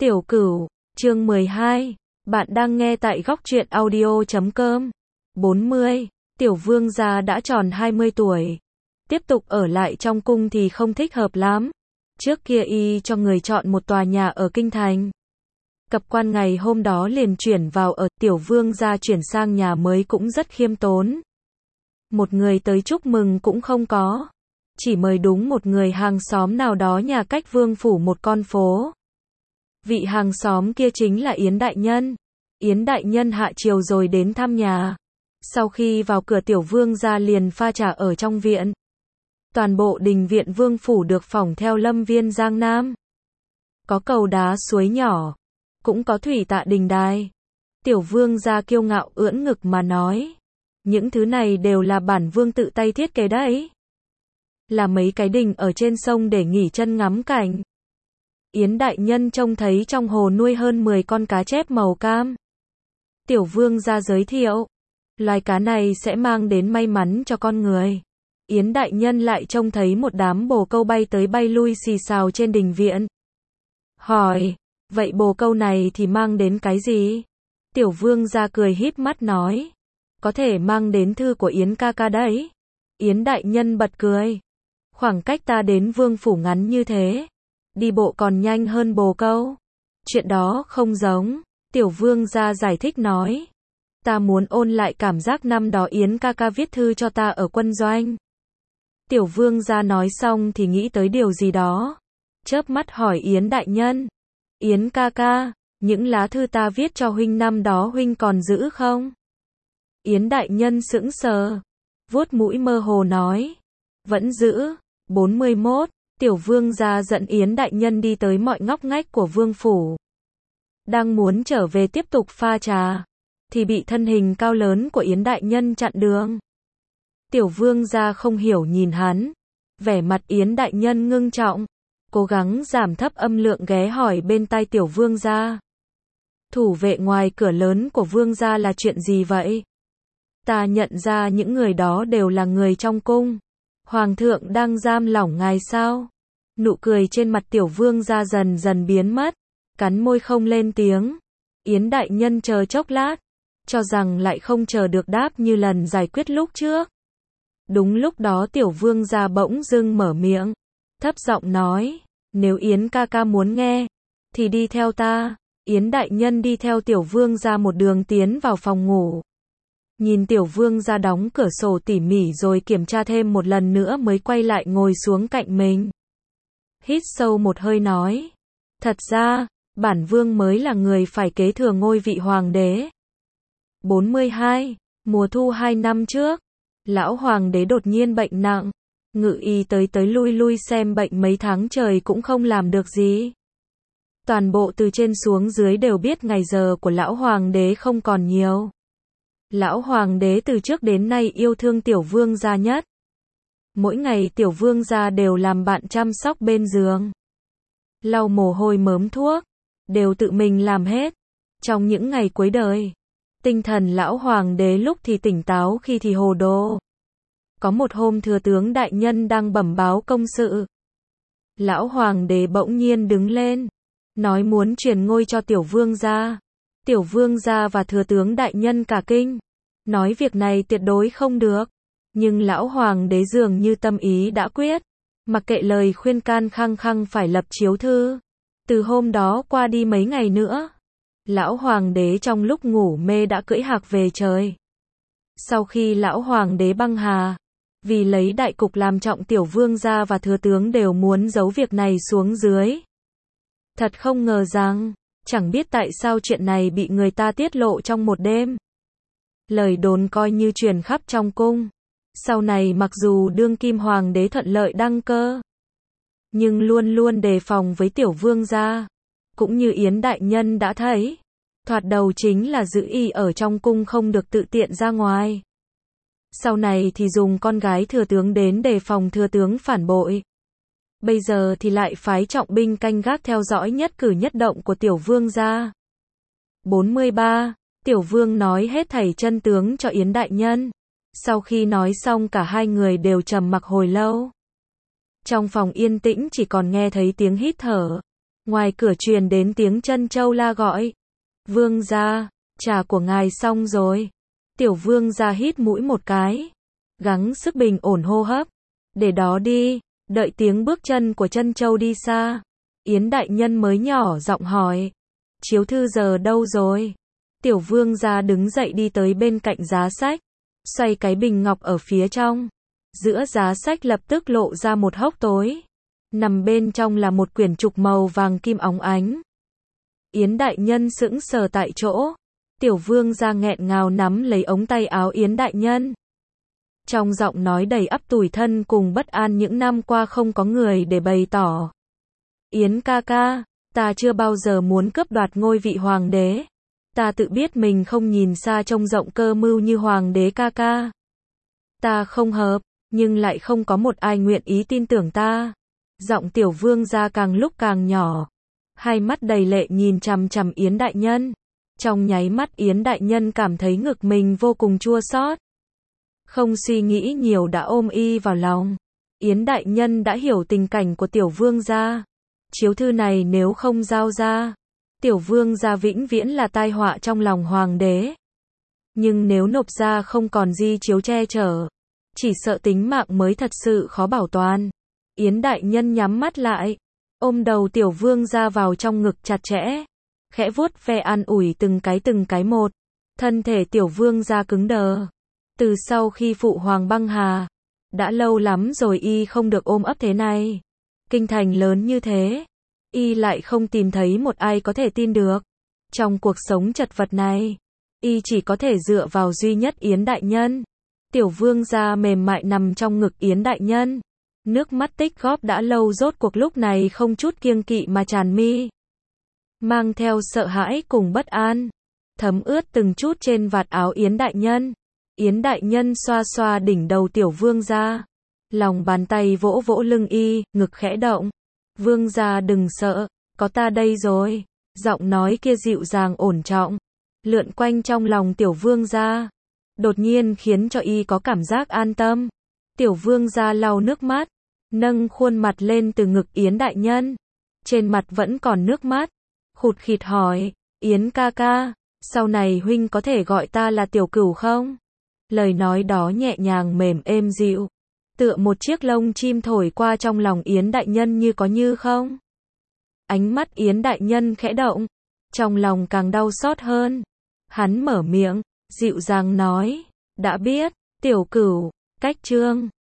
Tiểu Cửu, chương 12. Bạn đang nghe tại góc truyện audio.com. 40. Tiểu vương gia đã tròn 20 tuổi. Tiếp tục ở lại trong cung thì không thích hợp lắm. Trước kia y cho người chọn một tòa nhà ở kinh thành. Cập quan ngày hôm đó liền chuyển vào ở, tiểu vương gia chuyển sang nhà mới cũng rất khiêm tốn. Một người tới chúc mừng cũng không có. Chỉ mời đúng một người hàng xóm nào đó nhà cách vương phủ một con phố. Vị hàng xóm kia chính là Yến Đại Nhân. Yến Đại Nhân hạ chiều rồi đến thăm nhà. Sau khi vào cửa tiểu vương gia liền pha trà ở trong viện. Toàn bộ đình viện vương phủ được phỏng theo lâm viên Giang Nam. Có cầu đá suối nhỏ. Cũng có thủy tạ đình đài. Tiểu vương gia kiêu ngạo ưỡn ngực mà nói. Những thứ này đều là bản vương tự tay thiết kế đấy. Là mấy cái đình ở trên sông để nghỉ chân ngắm cảnh. Yến Đại Nhân trông thấy trong hồ nuôi hơn 10 con cá chép màu cam. Tiểu vương gia giới thiệu. Loài cá này sẽ mang đến may mắn cho con người. Yến Đại Nhân lại trông thấy một đám bồ câu bay tới bay lui xì xào trên đình viện. Hỏi, vậy bồ câu này thì mang đến cái gì? Tiểu vương gia cười híp mắt nói. Có thể mang đến thư của Yến ca ca đấy. Yến Đại Nhân bật cười. Khoảng cách ta đến vương phủ ngắn như thế. Đi bộ còn nhanh hơn bồ câu. Chuyện đó không giống. Tiểu vương gia giải thích nói. Ta muốn ôn lại cảm giác năm đó Yến ca ca viết thư cho ta ở quân doanh. Tiểu vương gia nói xong thì nghĩ tới điều gì đó. Chớp mắt hỏi Yến Đại Nhân. Yến ca ca, những lá thư ta viết cho huynh năm đó huynh còn giữ không? Yến Đại Nhân sững sờ. Vuốt mũi mơ hồ nói. Vẫn giữ. 41. Tiểu vương gia dẫn Yến Đại Nhân đi tới mọi ngóc ngách của vương phủ. Đang muốn trở về tiếp tục pha trà. Thì bị thân hình cao lớn của Yến Đại Nhân chặn đường. Tiểu vương gia không hiểu nhìn hắn. Vẻ mặt Yến Đại Nhân ngưng trọng. Cố gắng giảm thấp âm lượng ghé hỏi bên tai tiểu vương gia. Thủ vệ ngoài cửa lớn của vương gia là chuyện gì vậy? Ta nhận ra những người đó đều là người trong cung. Hoàng thượng đang giam lỏng ngài sao? Nụ cười trên mặt tiểu vương gia dần dần biến mất. Cắn môi không lên tiếng. Yến Đại Nhân chờ chốc lát. Cho rằng lại không chờ được đáp như lần giải quyết lúc trước. Đúng lúc đó tiểu vương gia bỗng dưng mở miệng. Thấp giọng nói. Nếu Yến ca ca muốn nghe. Thì đi theo ta. Yến Đại Nhân đi theo tiểu vương gia một đường tiến vào phòng ngủ. Nhìn tiểu vương gia đóng cửa sổ tỉ mỉ rồi kiểm tra thêm một lần nữa mới quay lại ngồi xuống cạnh mình. Hít sâu một hơi nói. Thật ra, bản vương mới là người phải kế thừa ngôi vị hoàng đế. 42. Mùa thu 2 năm trước. Lão hoàng đế đột nhiên bệnh nặng. Ngự y tới lui lui xem bệnh mấy tháng trời cũng không làm được gì. Toàn bộ từ trên xuống dưới đều biết ngày giờ của lão hoàng đế không còn nhiều. Lão hoàng đế từ trước đến nay yêu thương tiểu vương gia nhất. Mỗi ngày tiểu vương gia đều làm bạn chăm sóc bên giường. Lau mồ hôi mớm thuốc. Đều tự mình làm hết. Trong những ngày cuối đời. Tinh thần lão hoàng đế lúc thì tỉnh táo khi thì hồ đồ. Có một hôm thừa tướng đại nhân đang bẩm báo công sự. Lão hoàng đế bỗng nhiên đứng lên. Nói muốn truyền ngôi cho tiểu vương gia. Tiểu vương gia và thừa tướng đại nhân cả kinh. Nói việc này tuyệt đối không được. Nhưng lão hoàng đế dường như tâm ý đã quyết. Mặc kệ lời khuyên can khăng khăng phải lập chiếu thư. Từ hôm đó qua đi mấy ngày nữa. Lão hoàng đế trong lúc ngủ mê đã cưỡi hạc về trời. Sau khi lão hoàng đế băng hà. Vì lấy đại cục làm trọng tiểu vương gia và thừa tướng đều muốn giấu việc này xuống dưới. Thật không ngờ rằng, chẳng biết tại sao chuyện này bị người ta tiết lộ trong một đêm. Lời đồn coi như truyền khắp trong cung. Sau này mặc dù đương kim hoàng đế thuận lợi đăng cơ. Nhưng luôn luôn đề phòng với tiểu vương gia. Cũng như Yến Đại Nhân đã thấy. Thoạt đầu chính là giữ y ở trong cung không được tự tiện ra ngoài. Sau này thì dùng con gái thừa tướng đến đề phòng thừa tướng phản bội. Bây giờ thì lại phái trọng binh canh gác theo dõi nhất cử nhất động của tiểu vương gia. 43. Tiểu vương nói hết thảy chân tướng cho Yến Đại Nhân. Sau khi nói xong cả hai người đều trầm mặc hồi lâu. Trong phòng yên tĩnh chỉ còn nghe thấy tiếng hít thở. Ngoài cửa truyền đến tiếng Trân Châu la gọi. Vương gia, trà của ngài xong rồi. Tiểu vương gia hít mũi một cái. Gắng sức bình ổn hô hấp. Để đó đi, đợi tiếng bước chân của Trân Châu đi xa. Yến đại nhân mới nhỏ giọng hỏi. Chiếu thư giờ đâu rồi? Tiểu vương gia đứng dậy đi tới bên cạnh giá sách. Xoay cái bình ngọc ở phía trong. Giữa giá sách lập tức lộ ra một hốc tối. Nằm bên trong là một quyển trục màu vàng kim óng ánh. Yến đại nhân sững sờ tại chỗ. Tiểu vương gia nghẹn ngào nắm lấy ống tay áo Yến đại nhân. Trong giọng nói đầy ắp tủi thân cùng bất an những năm qua không có người để bày tỏ. Yến ca ca, ta chưa bao giờ muốn cướp đoạt ngôi vị hoàng đế. Ta tự biết mình không nhìn xa trông rộng cơ mưu như hoàng đế ca ca. Ta không hợp, nhưng lại không có một ai nguyện ý tin tưởng ta. Giọng tiểu vương gia càng lúc càng nhỏ. Hai mắt đầy lệ nhìn chằm chằm Yến đại nhân. Trong nháy mắt Yến đại nhân cảm thấy ngực mình vô cùng chua xót. Không suy nghĩ nhiều đã ôm y vào lòng. Yến đại nhân đã hiểu tình cảnh của tiểu vương gia. Chiếu thư này nếu không giao ra, tiểu vương gia vĩnh viễn là tai họa trong lòng hoàng đế. Nhưng nếu nộp ra không còn di chiếu che chở, chỉ sợ tính mạng mới thật sự khó bảo toàn. Yến đại nhân nhắm mắt lại, ôm đầu tiểu vương gia vào trong ngực chặt chẽ, khẽ vuốt ve an ủi từng cái một. Thân thể tiểu vương gia cứng đờ. Từ sau khi phụ hoàng băng hà, đã lâu lắm rồi y không được ôm ấp thế này. Kinh thành lớn như thế, y lại không tìm thấy một ai có thể tin được. Trong cuộc sống chật vật này, y chỉ có thể dựa vào duy nhất Yến đại nhân. Tiểu vương gia mềm mại nằm trong ngực Yến đại nhân. Nước mắt tích góp đã lâu rốt cuộc lúc này không chút kiêng kỵ mà tràn mi. Mang theo sợ hãi cùng bất an. Thấm ướt từng chút trên vạt áo Yến đại nhân. Yến đại nhân xoa xoa đỉnh đầu tiểu vương gia. Lòng bàn tay vỗ vỗ lưng y, ngực khẽ động. Vương gia đừng sợ, có ta đây rồi. Giọng nói kia dịu dàng ổn trọng, lượn quanh trong lòng tiểu vương gia. Đột nhiên khiến cho y có cảm giác an tâm. Tiểu vương gia lau nước mắt, nâng khuôn mặt lên từ ngực Yến đại nhân. Trên mặt vẫn còn nước mắt. Khụt khịt hỏi, Yến ca ca, sau này huynh có thể gọi ta là tiểu cửu không? Lời nói đó nhẹ nhàng mềm êm dịu, tựa một chiếc lông chim thổi qua trong lòng Yến đại nhân như có như không. Ánh mắt Yến đại nhân khẽ động, trong lòng càng đau xót hơn. Hắn mở miệng, dịu dàng nói, đã biết, tiểu cửu, cách chương